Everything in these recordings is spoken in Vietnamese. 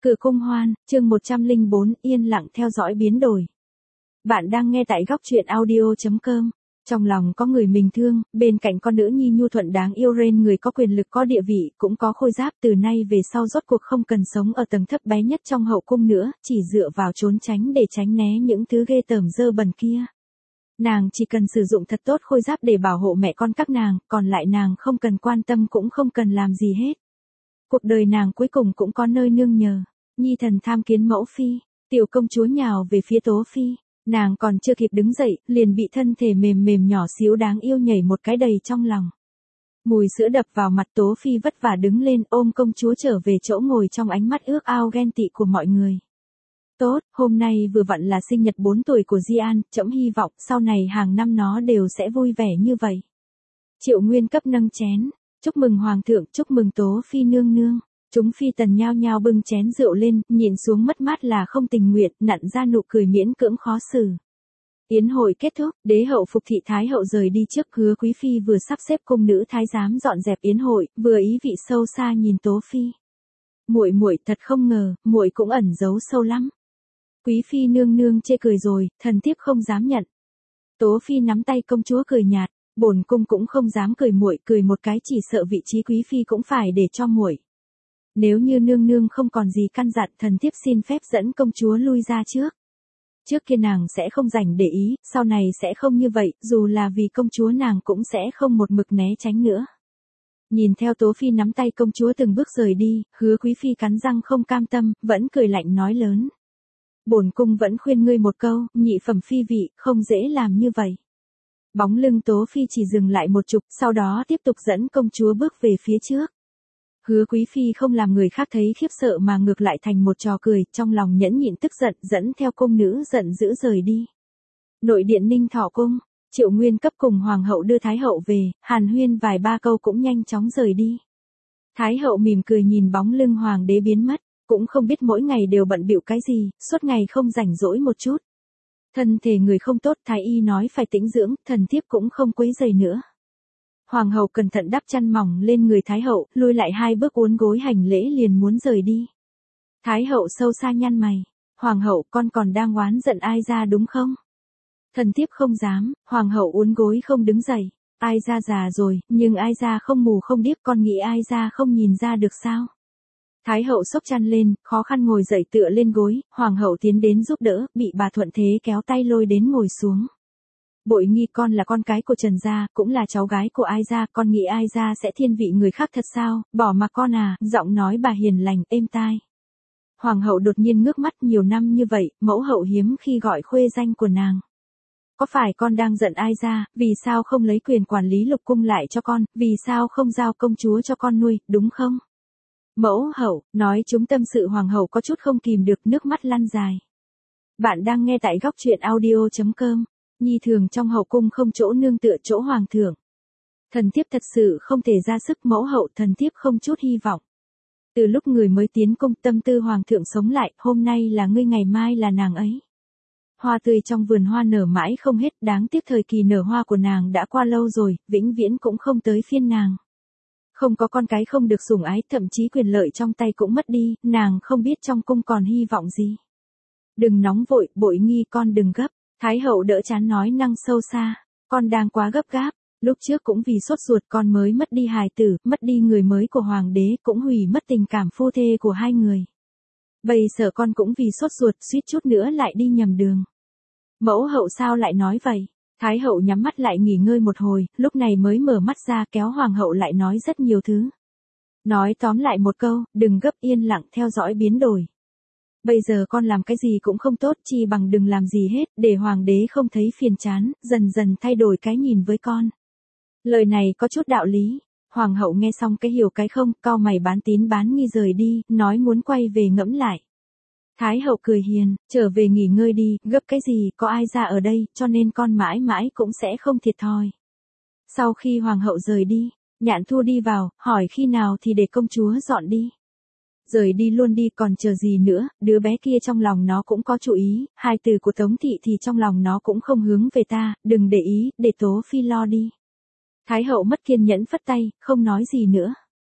Cử cung hoan, chương 104, yên lặng theo dõi biến đổi. Bạn đang nghe tại góc truyện audio.com. Trong lòng có người mình thương, bên cạnh con nữ nhi nhu thuận đáng yêu Ren, người có quyền lực có địa vị, cũng có khôi giáp, từ nay về sau rốt cuộc không cần sống ở tầng thấp bé nhất trong hậu cung nữa, chỉ dựa vào trốn tránh để tránh né những thứ ghê tởm dơ bẩn kia. Nàng chỉ cần sử dụng thật tốt khôi giáp để bảo hộ mẹ con các nàng, còn lại nàng không cần quan tâm cũng không cần làm gì hết. Cuộc đời nàng cuối cùng cũng có nơi nương nhờ. Nhi thần tham kiến mẫu phi, tiểu công chúa nhào về phía Tố phi, nàng còn chưa kịp đứng dậy, liền bị thân thể mềm mềm nhỏ xíu đáng yêu nhảy một cái đầy trong lòng. Mùi sữa đập vào mặt, Tố phi vất vả đứng lên ôm công chúa trở về chỗ ngồi trong ánh mắt ước ao ghen tị của mọi người. Tốt, hôm nay vừa vặn là sinh nhật 4 tuổi của Di An, trẫm hy vọng sau này hàng năm nó đều sẽ vui vẻ như vậy. Triệu Nguyên cấp nâng chén, chúc mừng hoàng thượng, chúc mừng Tố phi nương nương. Chúng phi tần nhao nhao bưng chén rượu lên, nhìn xuống mất mát là không tình nguyện, nặn ra nụ cười miễn cưỡng khó xử. Yến hội kết thúc, đế hậu Phục thị thái hậu rời đi trước, Hứa quý phi vừa sắp xếp cung nữ thái giám dọn dẹp yến hội, vừa ý vị sâu xa nhìn Tố phi. Muội thật không ngờ, muội cũng ẩn giấu sâu lắm. Quý phi nương nương chê cười rồi, thần thiếp không dám nhận. Tố phi nắm tay công chúa cười nhạt, bổn cung cũng không dám cười, muội cười một cái chỉ sợ vị trí quý phi cũng phải để cho muội. Nếu như nương nương không còn gì căn dặn, thần thiếp xin phép dẫn công chúa lui ra trước. Trước kia nàng sẽ không dành để ý, sau này sẽ không như vậy, dù là vì công chúa nàng cũng sẽ không một mực né tránh nữa. Nhìn theo Tố phi nắm tay công chúa từng bước rời đi, Hứa quý phi cắn răng không cam tâm, vẫn cười lạnh nói lớn. Bổn cung vẫn khuyên ngươi một câu, nhị phẩm phi vị, không dễ làm như vậy. Bóng lưng Tố phi chỉ dừng lại một chục, sau đó tiếp tục dẫn công chúa bước về phía trước. Hứa quý phi không làm người khác thấy khiếp sợ mà ngược lại thành một trò cười, trong lòng nhẫn nhịn tức giận, dẫn theo cung nữ giận dữ rời đi. Nội điện Ninh Thọ cung, Triệu Nguyên cấp cùng hoàng hậu đưa thái hậu về, hàn huyên vài ba câu cũng nhanh chóng rời đi. Thái hậu mỉm cười nhìn bóng lưng hoàng đế biến mất, cũng không biết mỗi ngày đều bận bịu cái gì, suốt ngày không rảnh rỗi một chút. Thân thể người không tốt, thái y nói phải tĩnh dưỡng, thần thiếp cũng không quấy rầy nữa. Hoàng hậu cẩn thận đắp chăn mỏng lên người thái hậu, lùi lại 2 bước uốn gối hành lễ liền muốn rời đi. Thái hậu sâu xa nhăn mày, hoàng hậu, con còn đang oán giận ai ra đúng không? Thần thiếp không dám. Hoàng hậu uốn gối không đứng dậy, ai ra già rồi, nhưng ai ra không mù không điếc, con nghĩ ai ra không nhìn ra được sao? Thái hậu xốc chăn lên, khó khăn ngồi dậy tựa lên gối, hoàng hậu tiến đến giúp đỡ, bị bà thuận thế kéo tay lôi đến ngồi xuống. Bội nghi, con là con cái của Trần gia, cũng là cháu gái của ai gia, con nghĩ ai gia sẽ thiên vị người khác thật sao, bỏ mặc con à, giọng nói bà hiền lành, êm tai. Hoàng hậu đột nhiên ngước mắt, nhiều năm như vậy, mẫu hậu hiếm khi gọi khuê danh của nàng. Có phải con đang giận ai gia, vì sao không lấy quyền quản lý lục cung lại cho con, vì sao không giao công chúa cho con nuôi, đúng không? Mẫu hậu, nói chúng tâm sự, hoàng hậu có chút không kìm được, nước mắt lăn dài. Bạn đang nghe tại góc truyện audio.com. Nhi thường trong hậu cung không chỗ nương tựa chỗ hoàng thượng. Thần thiếp thật sự không thể ra sức, mẫu hậu, thần thiếp không chút hy vọng. Từ lúc người mới tiến cung, tâm tư hoàng thượng sống lại, hôm nay là ngươi, ngày mai là nàng ấy. Hoa tươi trong vườn hoa nở mãi không hết, đáng tiếc thời kỳ nở hoa của nàng đã qua lâu rồi, vĩnh viễn cũng không tới phiên nàng. Không có con cái, không được sủng ái, thậm chí quyền lợi trong tay cũng mất đi, nàng không biết trong cung còn hy vọng gì. Đừng nóng vội, Bội nghi, con đừng gấp. Thái hậu đỡ chán nói năng sâu xa, con đang quá gấp gáp, lúc trước cũng vì sốt ruột con mới mất đi hài tử, mất đi người mới của hoàng đế, cũng hủy mất tình cảm phu thê của hai người. Bây giờ con cũng vì sốt ruột, suýt chút nữa lại đi nhầm đường. Mẫu hậu sao lại nói vậy? Thái hậu nhắm mắt lại nghỉ ngơi một hồi, lúc này mới mở mắt ra, kéo hoàng hậu lại nói rất nhiều thứ. Nói tóm lại một câu, đừng gấp, yên lặng theo dõi biến đổi. Bây giờ con làm cái gì cũng không tốt, chi bằng đừng làm gì hết, để hoàng đế không thấy phiền chán, dần dần thay đổi cái nhìn với con. Lời này có chút đạo lý. Hoàng hậu nghe xong cái hiểu cái không, cau mày bán tín bán nghi rời đi, nói muốn quay về ngẫm lại. Thái hậu cười hiền, trở về nghỉ ngơi đi, gấp cái gì, có ai ra ở đây, cho nên con mãi mãi cũng sẽ không thiệt thòi. Sau khi hoàng hậu rời đi, Nhạn Thu đi vào, hỏi khi nào thì để công chúa dọn đi. Rời đi luôn đi, còn chờ gì nữa, đứa bé kia trong lòng nó cũng có chủ ý, hai từ của Tống thị thì trong lòng nó cũng không hướng về ta, đừng để ý, để Tố phi lo đi. Thái hậu mất kiên nhẫn phất tay, không nói gì nữa.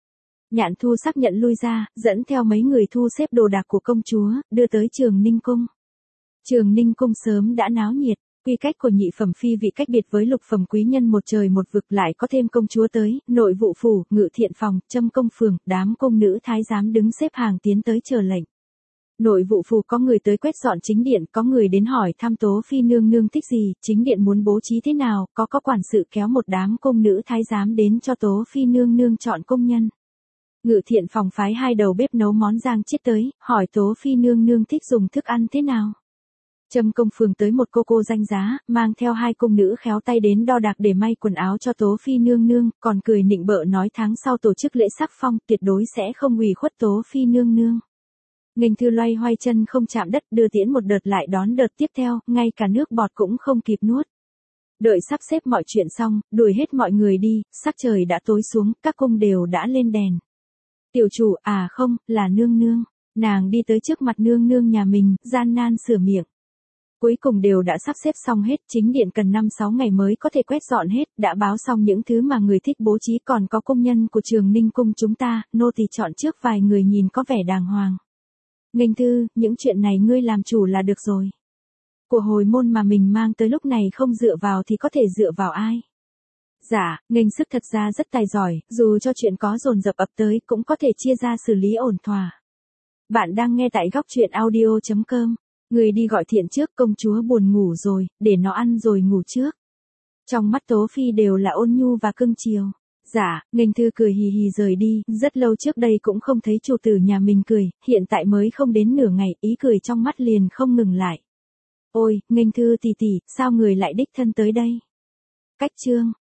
Nhạn Thu xác nhận lui ra, dẫn theo mấy người thu xếp đồ đạc của công chúa, đưa tới Trường Ninh Cung. Trường Ninh Cung sớm đã náo nhiệt, quy cách của nhị phẩm phi vị cách biệt với lục phẩm quý nhân một trời một vực, lại có thêm công chúa tới, nội vụ phủ, ngự thiện phòng, châm công phường, đám cung nữ thái giám đứng xếp hàng tiến tới chờ lệnh. Nội vụ phủ có người tới quét dọn chính điện, có người đến hỏi thăm Tố Phi nương nương thích gì, chính điện muốn bố trí thế nào, có quản sự kéo một đám cung nữ thái giám đến cho Tố Phi nương nương chọn công nhân. Ngự thiện phòng phái 2 đầu bếp nấu món rang chiết tới, hỏi Tố Phi nương nương thích dùng thức ăn thế nào. Châm công phường tới một cô danh giá, mang theo 2 cung nữ khéo tay đến đo đạc để may quần áo cho Tố Phi nương nương, còn cười nịnh bợ nói tháng sau tổ chức lễ sắc phong, tuyệt đối sẽ không ủy khuất Tố Phi nương nương. Nghênh Thư loay hoay chân không chạm đất, đưa tiễn một đợt lại đón đợt tiếp theo, ngay cả nước bọt cũng không kịp nuốt. Đợi sắp xếp mọi chuyện xong, đuổi hết mọi người đi, sắc trời đã tối xuống, các cung đều đã lên đèn. Tiểu chủ, à không, là nương nương. Nàng đi tới trước mặt nương nương nhà mình, gian nan sửa miệng. Cuối cùng đều đã sắp xếp xong hết, chính điện cần 5-6 ngày mới có thể quét dọn hết, đã báo xong những thứ mà người thích bố trí, còn có công nhân của Trường Ninh Cung chúng ta, nô tỳ chọn trước vài người nhìn có vẻ đàng hoàng. Nghênh Thư, những chuyện này ngươi làm chủ là được rồi. Của hồi môn mà mình mang tới lúc này không dựa vào thì có thể dựa vào ai? Dạ, Nghênh Sức thật ra rất tài giỏi, dù cho chuyện có dồn dập ập tới cũng có thể chia ra xử lý ổn thỏa. Bạn đang nghe tại góc truyện audio.com. Người đi gọi Thiện trước, công chúa buồn ngủ rồi, để nó ăn rồi ngủ trước. Trong mắt Tố Phi đều là ôn nhu và cưng chiều. Dạ, Nghênh Thư cười hì hì rời đi, rất lâu trước đây cũng không thấy chủ tử nhà mình cười, hiện tại mới không đến nửa ngày, ý cười trong mắt liền không ngừng lại. Ôi, Nghênh Thư tỷ tỷ, sao người lại đích thân tới đây? Cách chương